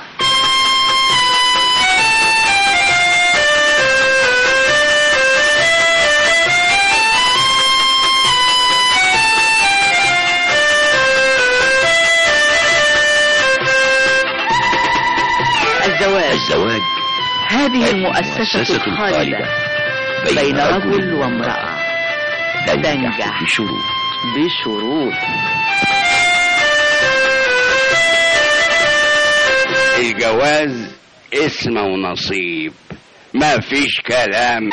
الزواج الزواج هذه المؤسسة الخالدة بين رجل وامرأة تنجح بشروط بشروط الجواز اسم ونصيب ما فيش كلام.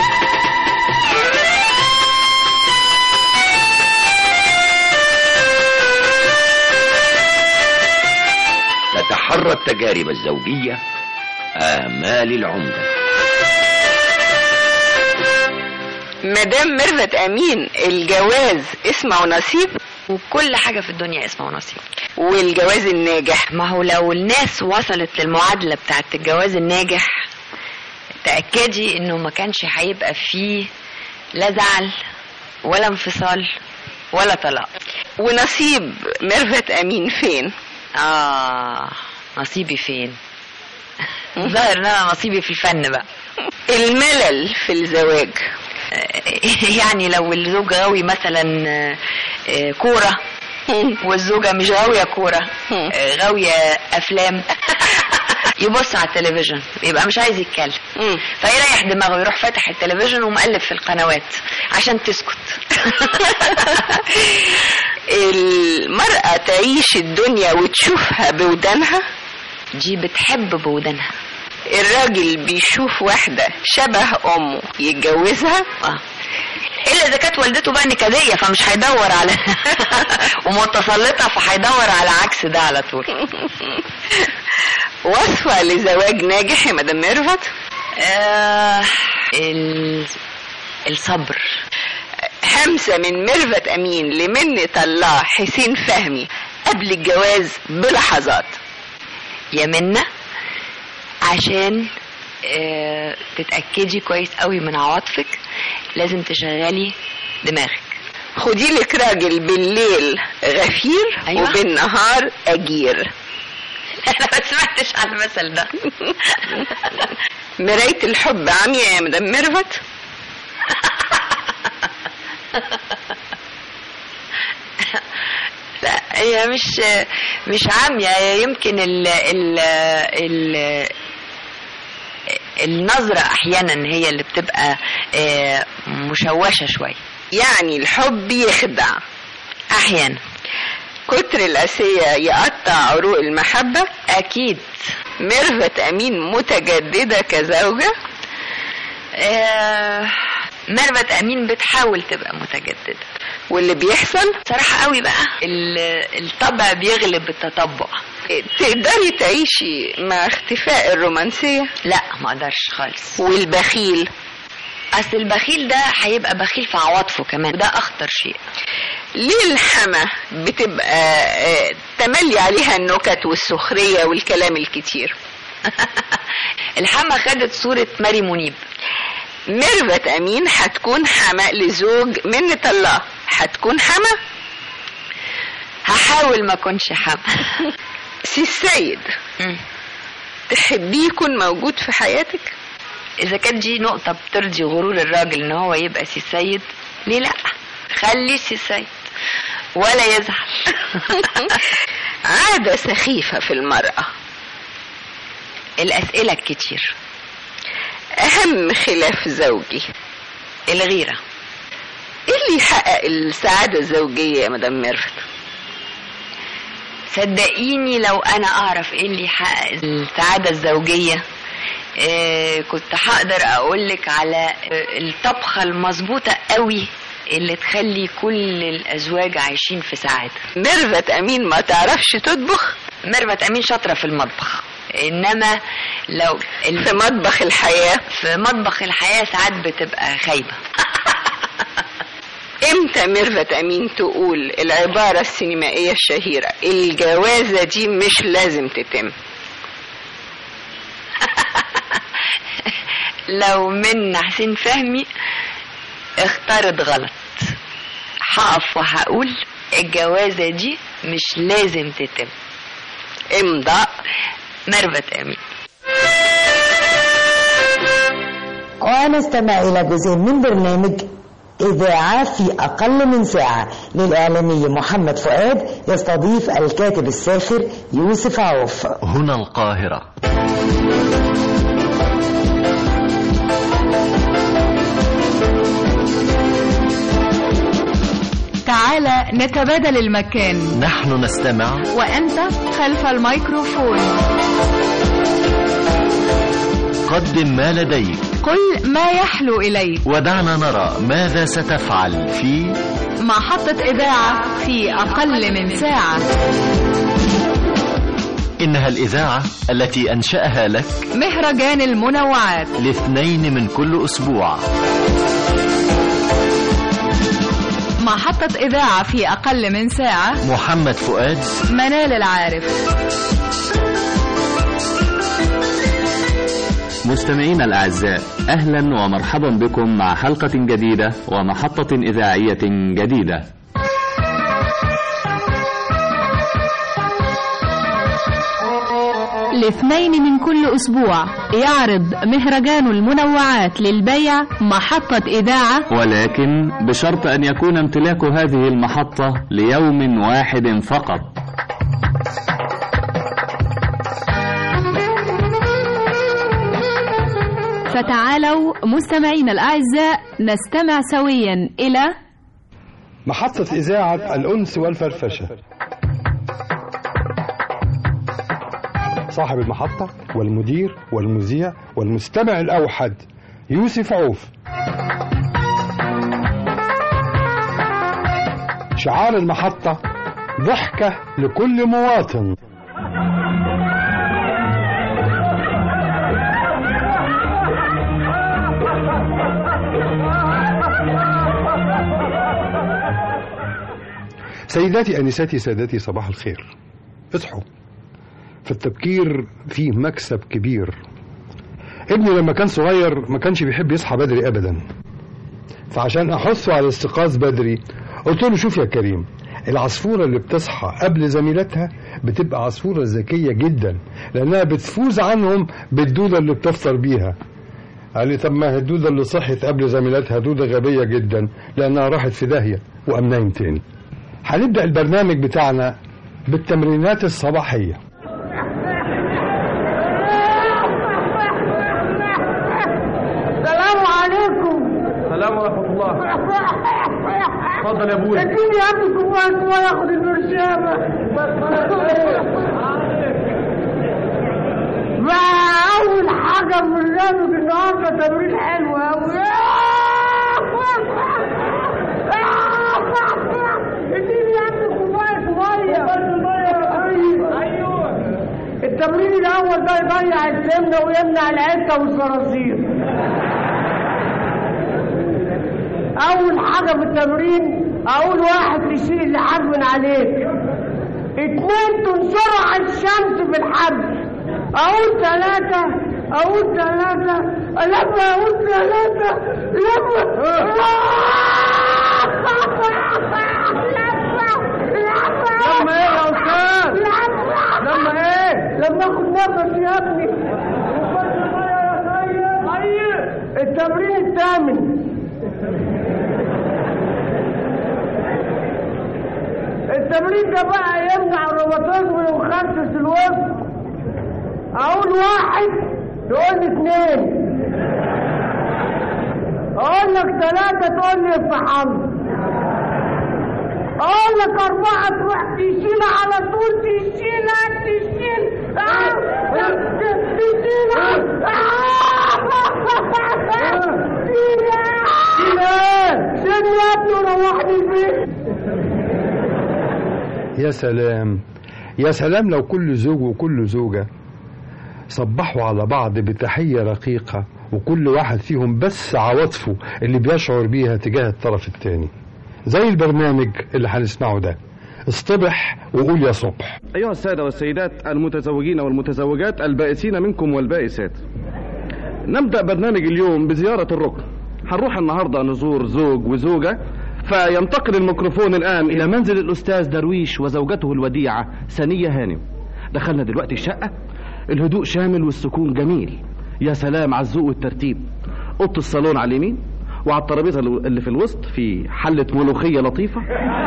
تتحرى التجارب الزوجية آمال العمدة. مدام ميرفت أمين، الجواز اسمه نصيب، وكل حاجة في الدنيا اسمه نصيب. والجواز الناجح، ما هو لو الناس وصلت للمعادلة بتاعت الجواز الناجح تأكدي انه ما كانش هيبقى فيه لا زعل ولا انفصال ولا طلاق. ونصيب ميرفت أمين فين؟ آه نصيبي فين؟ ظاهر ان انا نصيبي في الفن بقى. الملل في الزواج، يعني لو الزوج غاوي مثلا كورة والزوجة مش غاوية كورة، غاوية أفلام، يبص على التلفزيون يبقى مش عايز يتكلم، فيريح دماغه يروح فاتح التلفزيون ومقلب في القنوات عشان تسكت. المرأة تعيش الدنيا وتشوفها بودانها، دي بتحب بودانها. الراجل بيشوف واحدة شبه أمه يتجوزها، آه. إلا إذا كانت والدته بقى نكدية فمش هيدور على ومتسلطة، فهيدور على عكس ده على طول. وصفة لزواج ناجح يا مدام ميرفت؟ آه ال... الصبر. همسة من ميرفت أمين لمنة الله حسين فهمي قبل الجواز بلحظات. يا منة، عشان اه تتأكدي كويس قوي من عواطفك لازم تشغلي دماغك. خدي لك راجل بالليل غفير، أيوة. وبالنهار أجير. أنا ما سمعتش عن المثل ده. مراية الحب عمية يا مدام ميرفت؟ لا هي مش مش عامية، يمكن ال ال ال النظرة أحيانا هي اللي بتبقى مشوشة شوية. يعني الحب يخدع أحيانا، كتر الأسية يقطع عروق المحبة. أكيد. ميرفت أمين متجددة كزوجة؟ آه ميرفت أمين بتحاول تبقى متجددة. واللي بيحصل صراحة قوي بقى الطبع بيغلب التطبع. تقدري تعيشي مع اختفاء الرومانسية؟ لا ما اقدرش خالص. والبخيل؟ اصل البخيل ده هيبقى بخيل في عواطفه كمان، وده اخطر شيء. ليه الحما بتبقى تملي عليها النكت والسخرية والكلام الكتير؟ الحما خدت صورة ماري منيب. ميرفت أمين هتكون حما لزوج منة الله، هتكون حما؟ هحاول ما كنش حما. سي السيد تحبيه يكون موجود في حياتك؟ اذا كانت دي نقطة بترضي غرور الراجل ان هو يبقى سي السيد، ليه لا؟ خلي سي السيد ولا يزعل. عادة سخيفة في المرأة، الأسئلة الكتير. أهم خلاف زوجي الغيرة. إيه اللي يحقق السعادة الزوجية يا مدام ميرفت؟ صدقيني لو أنا أعرف إيه اللي يحقق السعادة الزوجية إيه كنت هقدر أقولك على الطبخة المظبوطة قوي اللي تخلي كل الأزواج عايشين في سعادة. ميرفت أمين ما تعرفش تطبخ؟ ميرفت أمين شاطرة في المطبخ، إنما لو في مطبخ الحياة، في مطبخ الحياة ساعات بتبقى خايبة. امتى ميرفت أمين تقول العبارة السينمائية الشهيرة الجوازة دي مش لازم تتم؟ لو من حسين فهمي اختارت غلط هقف وهقول الجوازة دي مش لازم تتم. امضاء ميرفت أمين. ونستمع إلى جزء من برنامج إذاعة في أقل من ساعة للإعلامي محمد فؤاد يستضيف الكاتب الساخر يوسف عوف. هنا القاهرة. تعال نتبادل المكان، نحن نستمع وأنت خلف الميكروفون. قدم ما لديك، قل ما يحلو إليك، ودعنا نرى ماذا ستفعل في محطة إذاعة في أقل من ساعة. إنها الإذاعة التي أنشأها لك مهرجان المنوعات، لاثنين من كل أسبوع. محطة إذاعة في أقل من ساعة. محمد فؤاد، منال العارف. مستمعينا الأعزاء، أهلا ومرحبا بكم مع حلقة جديدة ومحطة إذاعية جديدة. لاثنين من كل أسبوع يعرض مهرجان المنوعات للبيع محطة إذاعة، ولكن بشرط أن يكون امتلاك هذه المحطة ليوم واحد فقط. فتعالوا مستمعينا الأعزاء نستمع سويا إلى محطة إذاعة الأنس والفرفشة. صاحب المحطة والمدير والمذيع والمستمع الأوحد يوسف عوف. شعار المحطة: ضحكة لكل مواطن. سيداتي أنساتي سادتي، صباح الخير. اصحوا، في التبكير فيه مكسب كبير. ابني لما كان صغير ما كانش بيحب يصحى بدري أبدا، فعشان أحثه على الاستيقاظ بدري قلت له: شوف يا كريم، العصفورة اللي بتصحى قبل زميلتها بتبقى عصفورة ذكية جدا، لأنها بتفوز عنهم بالدودة اللي بتفطر بيها. قال لي: طب ما هي الدودة اللي صحت قبل زميلتها دودة غبية جدا، لأنها راحت في داهية وقام نايم تاني. هنبدأ البرنامج بتاعنا بالتمرينات الصباحية. السلام عليكم. السلام ورحمة الله. اتفضل يا ابويا. اديني يا ابني كوباية ميه ياخد البرشامة. ما أول حاجة في برنامج النهارده تمرين حلو أوي. اديني يا ابني كوباية ميه. أيوه. التمرين الأول ده يضيع السمنة ويمنع العكة والصراصير. أول حاجة في التمرين أقول واحد تشيل اللحاف من عليك، اتنين تنشره على الشمس في الحبل، أقول ثلاثة أقول ثلاثة لما أقول ثلاثة لما لما إيه يا أستاذ؟ لما إيه؟ لما آخد نفس يا ابني. التمرين الثامن، التمرين ده بقى يمنع الروماتيزم ويخسس الوزن. اقول واحد تقول لي اثنين، اقول لك ثلاثة تقول لي افتحمت، اقول لك اربعة تروح تشيلها على طول، تشيلها تشيل تشيلها سيبني يا ابني وروحني البيت. يا سلام يا سلام، لو كل زوج وكل زوجة صبحوا على بعض بتحية رقيقة، وكل واحد فيهم بس عواطفه اللي بيشعر بيها تجاه الطرف الثاني، زي البرنامج اللي هنسمعه ده. اصطبح وقول يا صبح. أيها السادة والسيدات المتزوجين والمتزوجات البائسين منكم والبائسات، نبدأ برنامج اليوم بزيارة الركن. هنروح النهاردة نزور زوج وزوجة، فينتقل الميكروفون الآن إلى منزل الأستاذ درويش وزوجته الوديعة سنية هانم. دخلنا دلوقتي الشقة، الهدوء شامل والسكون جميل. يا سلام على الذوق والترتيب. أوضة الصالون على اليمين، وعلى الترابيزة اللي في الوسط في حلة ملوخية لطيفة،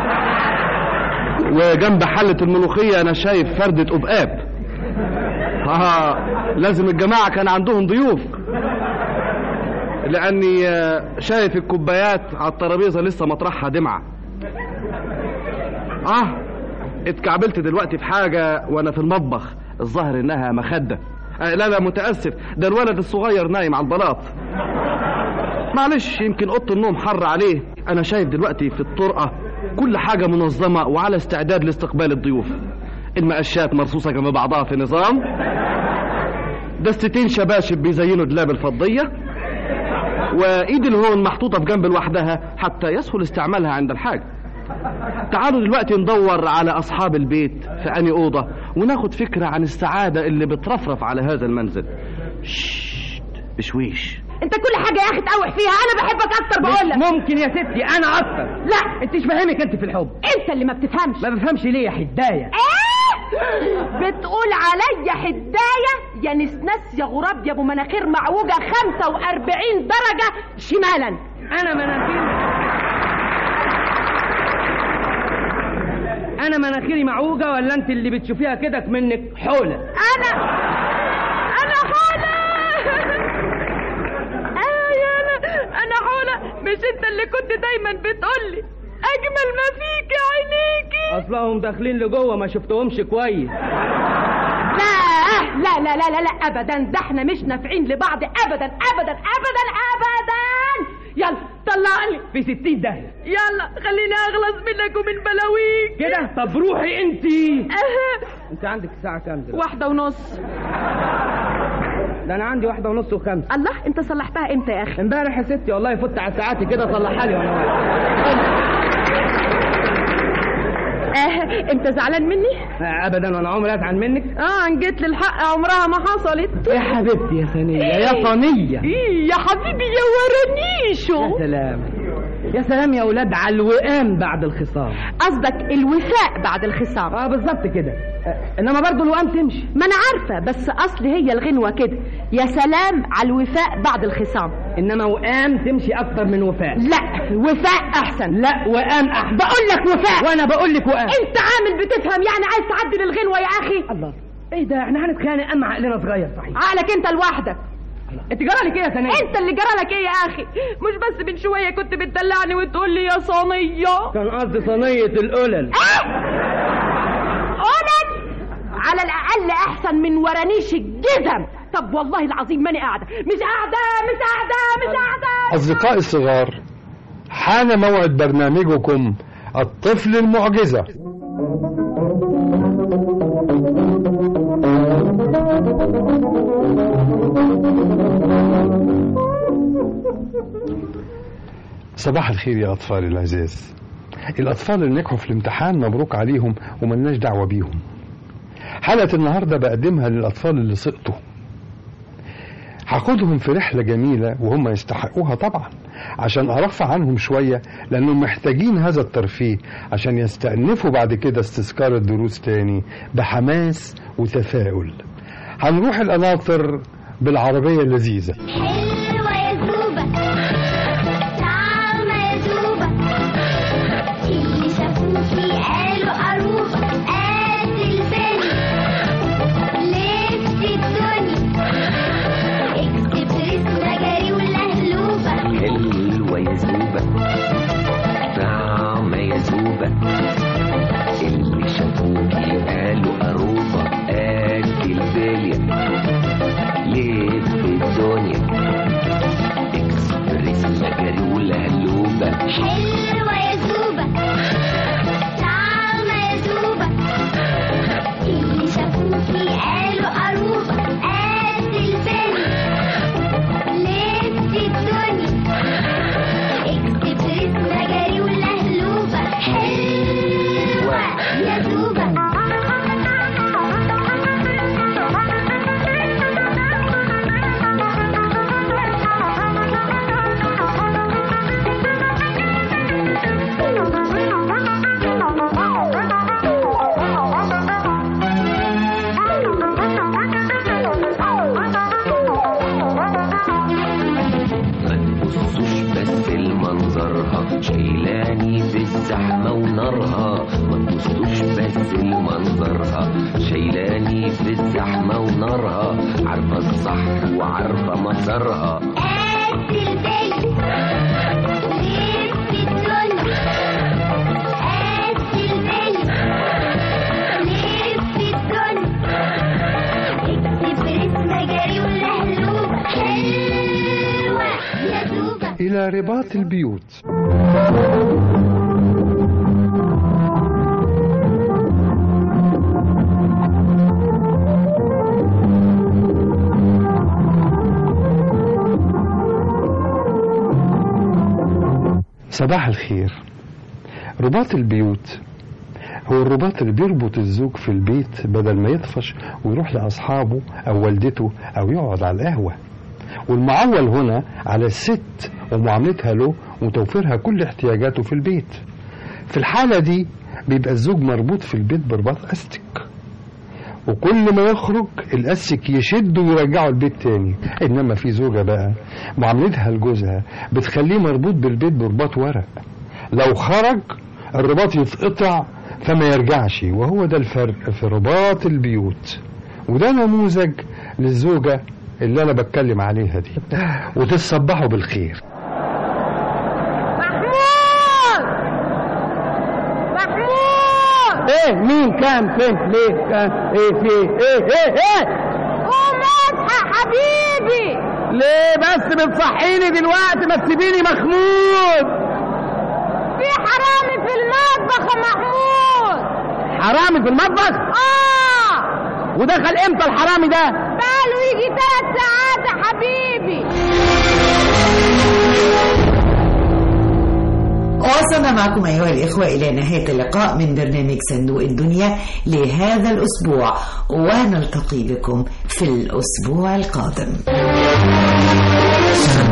وجنب حلة الملوخية أنا شايف فردة أبقاب. آه لازم الجماعة كان عندهم ضيوف، لأني شايف الكوبايات على الترابيزة لسه مطرحها دمعة. آه اتكعبلت دلوقتي في حاجة وأنا في المطبخ، الظاهر إنها مخدة. آه لا لا متاسف، ده الولد الصغير نايم على البلاط. معلش يمكن اوضه النوم حر عليه. انا شايف دلوقتي في الطرقه كل حاجه منظمه وعلى استعداد لاستقبال الضيوف. المقشات مرصوصه جنب بعضها في نظام، دستتين شباشب بيزينوا دلاب الفضيه، وايد الهون محطوطه في جنب لوحدها حتى يسهل استعمالها عند الحاجه. تعالوا دلوقتي ندور على اصحاب البيت في اني اوضه وناخد فكره عن السعاده اللي بترفرف على هذا المنزل. ششت بشويش. انت كل حاجه يا اخي تقوح فيها. انا بحبك اكتر بقول لك. ممكن يا ستي انا اكتر. لا انت مش فاهمك انت في الحب. انت اللي ما بتفهمش. ما بفهمش ليه يا حدايه؟ ايه بتقول عليا حدايه يا نسناس يا غراب يا ابو مناخير معوجه خمسة وأربعين درجه شمالا؟ انا مناخير انا مناخيري معوجه ولا انت اللي بتشوفيها كده منك حوله؟ انا انا حوله. انا انا انا حوله. مش انت اللي كنت دايما بتقولي اجمل ما فيك يا عينيكي؟ اصلهم داخلين لجوه ما شفتهمش كويس. لا لا لا لا لا, لا ابدا، ده احنا مش نافعين لبعض ابدا ابدا ابدا ابدا. يلا طلعني في ستين داهيه. يلا خليني اخلص منك ومن بلاويك كده. طب روحي انتي. انت عندك الساعه كام دلوقتي؟ واحدة ونص. ده انا عندي واحدة ونص وخمسة. الله، انت صلحتها امتى يا اخي؟ امبارح يا ستي والله. فت على ساعاتي كده صلحها لي وانا واقف. اه انت زعلان مني؟ آه ابدا، وانا عمري ازعل منك. اه ان جيت للحق عمرها ما حصلت. يا حبيبتي يا ثانيه يا صنيه. ايه يا حبيبي يا ورنيشو. يا سلام يا سلام يا اولاد على الوئام بعد الخصام. قصدك الوفاء بعد الخصام؟ اه بالظبط كده. آه انما برضه الوئام تمشي. ما انا عارفه، بس اصل هي الغنوه كده. يا سلام على الوفاء بعد الخصام. انما وئام تمشي اكتر من وفاء. لا وفاء احسن. لا وئام احسن. بقول لك وفاء وانا بقول لك وئام. انت عامل بتفهم يعني عايز تعدل الغنوه يا اخي. الله ايه ده؟ احنا هنتخانق اما عقلنا صغير صحيح. عقلك انت لوحدك. انت جرالك ايه يا ثانيه؟ انت اللي جرالك ايه يا اخي؟ مش بس من شويه كنت بتدلعني وتقول لي يا صينيه. كان قصدي صينيه القلل. ايه قلل؟ على الاقل احسن من ورانيش الجزم. طب والله العظيم ماني قاعده مش قاعده مش قاعده مش قاعده. اصدقائي الصغار، حان موعد برنامجكم الطفل المعجزه. صباح الخير يا أطفال العزاز. الأطفال اللي نجحوا في الامتحان مبروك عليهم وملناش دعوة بيهم. حلقة النهاردة بقدمها للأطفال اللي سقطوا. هاخدهم في رحلة جميلة وهم يستحقوها طبعا، عشان أرفع عنهم شوية، لأنهم محتاجين هذا الترفيه عشان يستأنفوا بعد كده استذكار الدروس تاني بحماس وتفاؤل. هنروح القناطر بالعربية اللذيذة. حلوة يا زوبة، طعمة يا زوبة، اللي شافوكي قالوا قروبة، قد الفيلم لفت الدنيا، اكسبريس مجاري والأهلوبة. حلوة يا زوبة، طعمة يا زوبة، اللي شافوكي قالوا قروبة، قد الفيلم لف الدنيا، اكسبريس مجاري والقلوبة. حلوة يا زوبة، طعمة يا زوبة، اللي شافوكي قالوا قروبة، قد الفيلم لف الدنيا، اكسبريس مجاري والقلوبة. حلوة يا زوبة. شايلاني في الزحمة ونارها، ما تبصوش بس لمنظرها، شايلاني في الزحمة ونارها، عارفة الصح وعارفة مسارها. قد الفيلم لف الدنيا، قد الفيلم لف الدنيا، اكسبريس إلى رباط البيوت. صباح الخير. رباط البيوت هو الرباط اللي بيربط الزوج في البيت بدل ما يطفش ويروح لأصحابه أو والدته أو يقعد على القهوة. والمعول هنا على الست ومعاملتها له وتوفيرها كل احتياجاته في البيت. في الحالة دي بيبقى الزوج مربوط في البيت برباط أستك، وكل ما يخرج الأسك يشده ويرجعه البيت تاني. إنما في زوجة بقى معاملتها لجوزها بتخليه مربوط بالبيت برباط ورق، لو خرج الرباط يتقطع فما يرجعش. وهو ده الفرق في رباط البيوت، وده نموذج للزوجة اللي أنا بتكلم عليها دي. وتصبحوا بالخير. محمود محمود ايه مين كان فين ليه كان ايه في ايه ايه ايه قوم اصحى حبيبي. ليه بس بتصحيني دلوقتي؟ ما تسيبيني مخمود. في حرامي في المطبخ يا محمود. حرامي في المطبخ؟ اه. ودخل امتى الحرامي ده؟ بقاله يجي ثلاث ساعات يا حبيبي. وصلنا معكم أيها الإخوة إلى نهاية اللقاء من برنامج صندوق الدنيا لهذا الأسبوع، ونلتقي بكم في الأسبوع القادم.